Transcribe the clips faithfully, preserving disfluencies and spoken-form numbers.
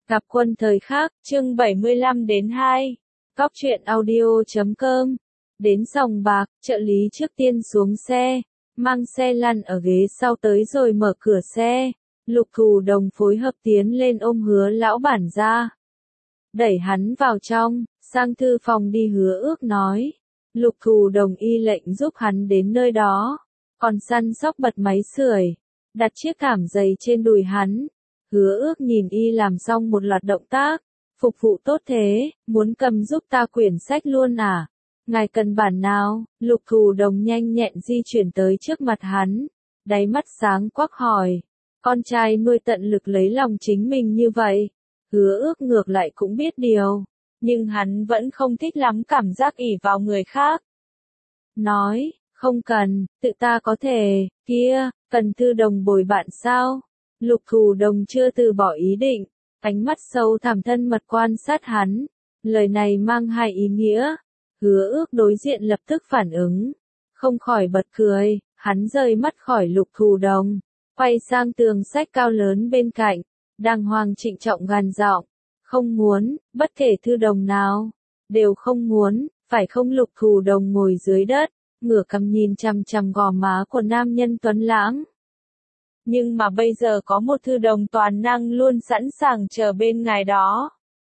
Gặp quân thời khắc, chương bảy mươi lăm đến hai. Góc truyện audio chấm com. Đến sòng bạc, trợ lý trước tiên xuống xe, mang xe lăn ở ghế sau tới rồi mở cửa xe. Lục Thù Đồng phối hợp tiến lên ôm Hứa lão bản ra, đẩy hắn vào trong, sang thư phòng đi. Hứa Ước nói. Lục Thù Đồng y lệnh giúp hắn đến nơi đó, còn săn sóc bật máy sưởi, đặt chiếc thảm dày trên đùi hắn. Hứa Ước nhìn y làm xong một loạt động tác, phục vụ tốt thế, muốn cầm giúp ta quyển sách luôn à? Ngài cần bản nào? Lục Thù Đồng nhanh nhẹn di chuyển tới trước mặt hắn, đáy mắt sáng quắc hỏi. Con trai nuôi tận lực lấy lòng chính mình như vậy. Hứa Ước ngược lại cũng biết điều, nhưng hắn vẫn không thích lắm cảm giác ỷ vào người khác. Nói, không cần, tự ta có thể, kia, cần Thư Đồng bồi bạn sao? Lục Thù Đồng chưa từ bỏ ý định, ánh mắt sâu thẳm thân mật quan sát hắn, lời này mang hai ý nghĩa. Hứa Ước đối diện lập tức phản ứng, không khỏi bật cười, hắn rời mắt khỏi Lục Thù Đồng, quay sang tường sách cao lớn bên cạnh, đàng hoàng trịnh trọng gằn giọng, không muốn, bất kể Thư Đồng nào, đều không muốn, phải không? Lục Thù Đồng ngồi dưới đất, ngửa cằm nhìn chằm chằm gò má của nam nhân tuấn lãng. Nhưng mà bây giờ có một Thư Đồng toàn năng luôn sẵn sàng chờ bên ngài đó.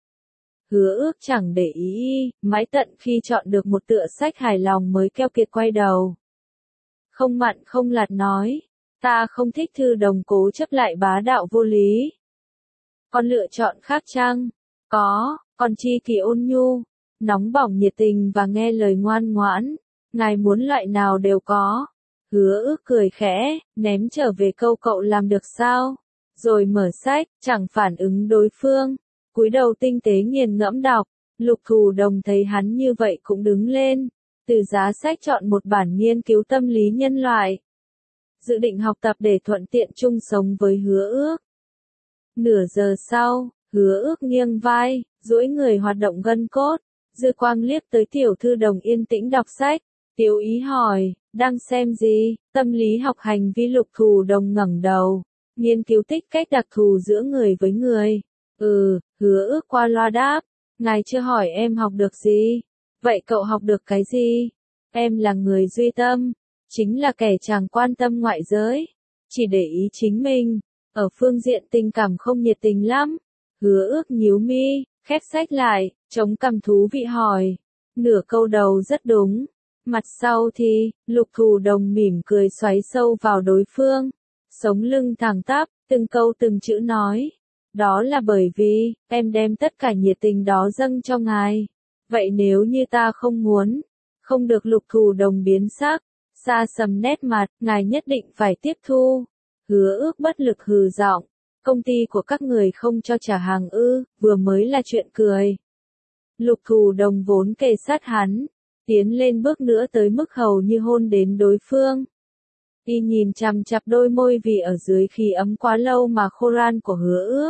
Hứa Ước chẳng để ý, mãi tận khi chọn được một tựa sách hài lòng mới keo kiệt quay đầu. Không mặn không lạt nói, ta không thích Thư Đồng cố chấp lại bá đạo vô lý. Con lựa chọn khác chăng? Có, con chi kỳ ôn nhu, nóng bỏng nhiệt tình và nghe lời ngoan ngoãn, ngài muốn loại nào đều có. Hứa Ước cười khẽ, ném trở về câu cậu làm được sao? Rồi mở sách, chẳng phản ứng đối phương, cúi đầu tinh tế nghiền ngẫm đọc. Lục Thù Đồng thấy hắn như vậy cũng đứng lên, từ giá sách chọn một bản nghiên cứu tâm lý nhân loại. Dự định học tập để thuận tiện chung sống với Hứa Ước. Nửa giờ sau, Hứa Ước nghiêng vai, duỗi người hoạt động gân cốt, dư quang liếc tới tiểu Thư Đồng yên tĩnh đọc sách. Tiểu ý hỏi, đang xem gì? Tâm lý học hành vi. Lục Thù Đồng ngẩng đầu, nghiên cứu tích cách đặc thù giữa người với người. Ừ, Hứa Ước qua loa đáp, ngài chưa hỏi em học được gì. Vậy cậu học được cái gì? Em là người duy tâm, chính là kẻ chẳng quan tâm ngoại giới, chỉ để ý chính mình, ở phương diện tình cảm không nhiệt tình lắm. Hứa Ước nhíu mi, khép sách lại, chống cằm thú vị hỏi. Nửa câu đầu rất đúng, mặt sau thì, Lục Thù Đồng mỉm cười xoáy sâu vào đối phương, sống lưng thẳng tắp, từng câu từng chữ nói. Đó là bởi vì, em đem tất cả nhiệt tình đó dâng cho ngài. Vậy nếu như ta không muốn, không được. Lục Thù Đồng biến sắc, xa sầm nét mặt, ngài nhất định phải tiếp thu. Hứa Ước bất lực hừ giọng, công ty của các người không cho trả hàng ư? Vừa mới là chuyện cười. Lục Thù Đồng vốn kề sát hắn, tiến lên bước nữa tới mức hầu như hôn đến đối phương. Y nhìn chằm chặp đôi môi vì ở dưới khí ấm quá lâu mà khô ran của Hứa Ước.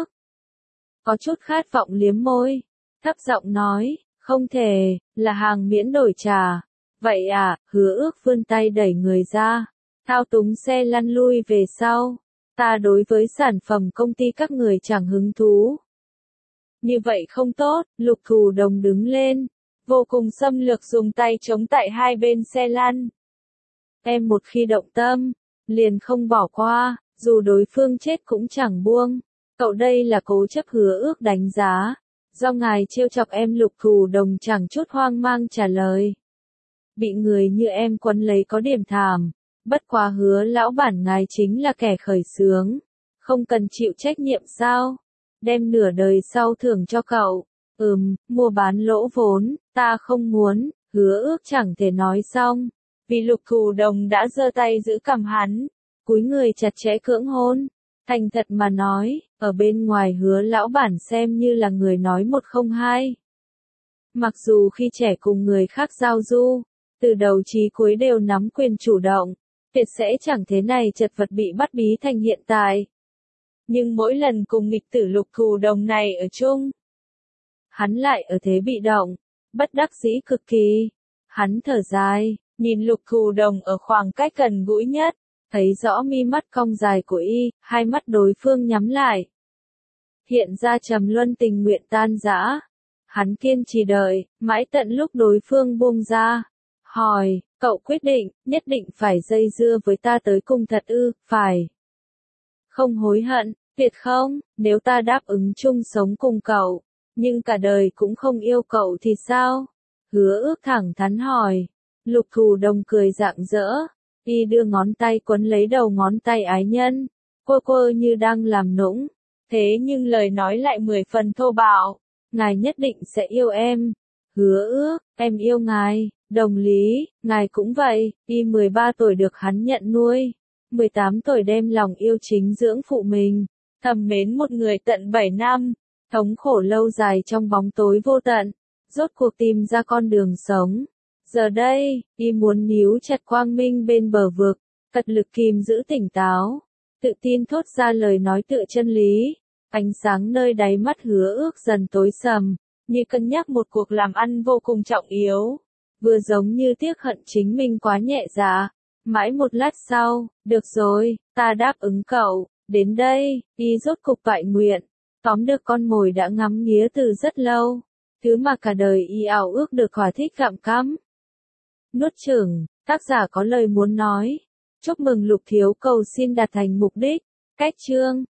Có chút khát vọng liếm môi, thấp giọng nói, không thể, là hàng miễn đổi trả. Vậy à? Hứa Ước vươn tay đẩy người ra, thao túng xe lăn lui về sau. Ta đối với sản phẩm công ty các người chẳng hứng thú. Như vậy không tốt. Lục Thù Đồng đứng lên, vô cùng xâm lược dùng tay chống tại hai bên xe lăn. Em một khi động tâm, liền không bỏ qua, dù đối phương chết cũng chẳng buông. Cậu đây là cố chấp. Hứa Ước đánh giá, do ngài trêu chọc em. Lục Thù Đồng chẳng chút hoang mang trả lời. Bị người như em quấn lấy có điểm thảm, bất quá Hứa lão bản ngài chính là kẻ khởi xướng, không cần chịu trách nhiệm sao? Đem nửa đời sau thưởng cho cậu. Ừm, mua bán lỗ vốn, ta không muốn. Hứa Ước chẳng thể nói xong, vì Lục Thù Đồng đã giơ tay giữ cằm hắn, cúi người chặt chẽ cưỡng hôn. Thành thật mà nói, ở bên ngoài Hứa lão bản xem như là người nói một không hai. Mặc dù khi trẻ cùng người khác giao du, từ đầu chí cuối đều nắm quyền chủ động, tuyệt sẽ chẳng thế này chật vật bị bắt bí thành hiện tại. Nhưng mỗi lần cùng nghịch tử Lục Thù Đồng này ở chung, hắn lại ở thế bị động, bất đắc dĩ cực kỳ. Hắn thở dài, nhìn Lục Thù Đồng ở khoảng cách gần gũi nhất, thấy rõ mi mắt cong dài của y, hai mắt đối phương nhắm lại. hiện ra trầm luân tình nguyện tan rã. Hắn kiên trì đợi, mãi tận lúc đối phương buông ra. Hỏi, cậu quyết định, nhất định phải dây dưa với ta tới cùng thật ư, phải. Không hối hận, tuyệt không, nếu ta đáp ứng chung sống cùng cậu, nhưng cả đời cũng không yêu cậu thì sao? Hứa ước thẳng thắn hỏi. Lục Thù Đồng cười rạng rỡ, y đưa ngón tay quấn lấy đầu ngón tay ái nhân, cô cô như đang làm nũng, thế nhưng lời nói lại mười phần thô bạo, ngài nhất định sẽ yêu em. Hứa ước, em yêu ngài, đồng lý, ngài cũng vậy, y mười ba tuổi được hắn nhận nuôi, mười tám tuổi đem lòng yêu chính dưỡng phụ mình, thầm mến một người tận bảy năm, thống khổ lâu dài trong bóng tối vô tận, rốt cuộc tìm ra con đường sống. Giờ đây, y muốn níu chặt quang minh bên bờ vực, cật lực kìm giữ tỉnh táo, tự tin thốt ra lời nói tựa chân lý. Ánh sáng nơi đáy mắt hứa ước dần tối sầm, như cân nhắc một cuộc làm ăn vô cùng trọng yếu, vừa giống như tiếc hận chính mình quá nhẹ dạ. Mãi một lát sau, được rồi, ta đáp ứng cậu, đến đây, y rốt cục toại nguyện, tóm được con mồi đã ngắm nghía từ rất lâu, thứ mà cả đời y ảo ước được thỏa thích gặm cắm. Nuốt chửng, tác giả có lời muốn nói. Chúc mừng Lục Thiếu Cầu xin đạt thành mục đích. Cách chương